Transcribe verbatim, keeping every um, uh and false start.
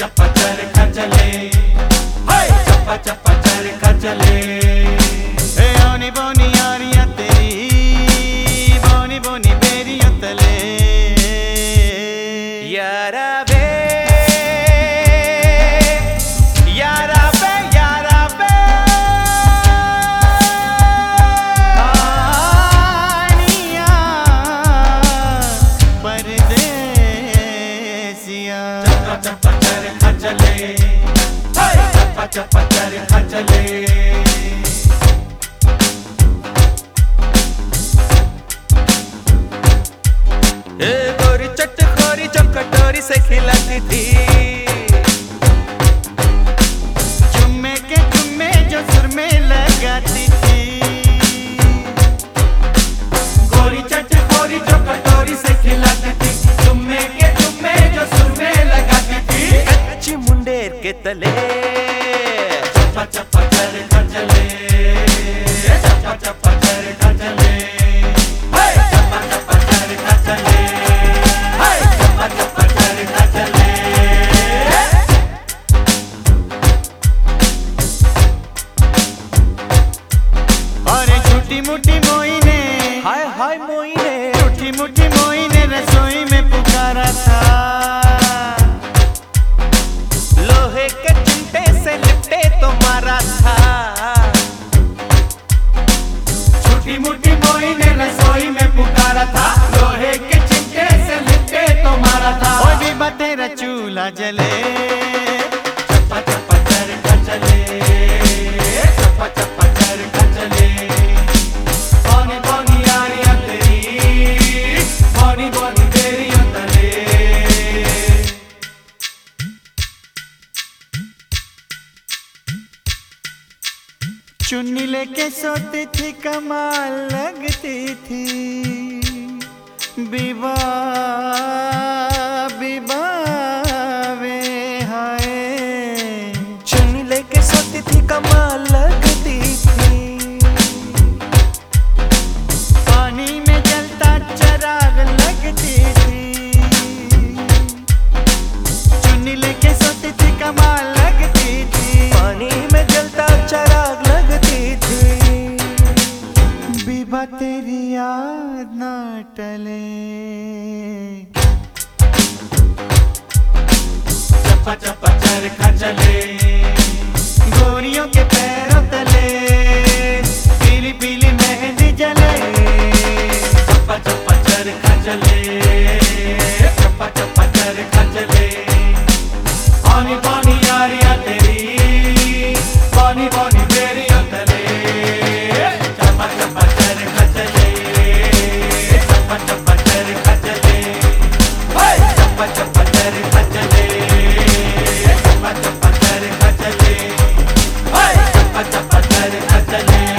चप्पा चरखा चले, हाय चप्पा चप्पा चरखा चले। ए ओनी बोनी यारियां तेरी, बोनी बोनी बेरियों तले। यारा बे यारा बे यारा बे आनिया परदेसिया। चप्पा चप्पा चरखा चले, हाय चप्पा चप्पा चरखा चले। ए गोरी चट खोरी जो कटोरी से खिलाती थी, चुम्मे के चुम्मे जो सुर में लगाती थी। गोरी चट खोरी जो कटोरी से खिलाती थी, चुम्मे के चुम्मे जो सुर में लगाती थी। कच्ची मुंडेर के तले चप्पा चप्पा चरखा चले, चप्पा चप्पा चरखा चले, हाय चप्पा चप्पा चरखा चले, हाय चप्पा चप्पा चरखा चले। और झूठी मुठी मोई ने, हाय हाय मोई ने, झूठी मुठी मोई ने रसोई में पुकारा था। लोहे के चिमटे से लिपटे तो मारा था। छोटी मोटी मोई ने रसोई में पुकारा था, लोहे के चिमटे से लिपटे तो मारा था। ओ बीबा तेरा चूल्हा जले, चप्पा चप्पा चरखा चले, चप्पा चप्पा चरखा चले। बोनी बोनी यारियां तेरी, बोनी बोनी बेरियों तले। चुन्नी लेके सोती थी कमाल लगती थी। बीबा बीबा वे हाय, चुन्नी लेके सोती थी कमाल लगती थी। पानी में जलता चराग लगती थी। चुन्नी लेके सोती थी कमाल लगती थी। पानी में जलता चराग लगती थी। बीबा तेरी याद ना टले। चप्पा चप्पा चरखा चले, गोरियों के पैरों तले पीली पीली मेहंदी जले। चप्पा चप्पा चरखा चले, चप्पा चप्पा चरखा चले। बोनी बोनी यारियां तेरी, बोनी बोनी बेरियों तले। चप्पा चप्पा चरखा चले, चप्पा चप्पा चरखा चले, हाय चप्पा चप्पा चरखा चले, चप्पा चप्पा चरखा चले, हाय चप्पा चप्पा चरखा चले।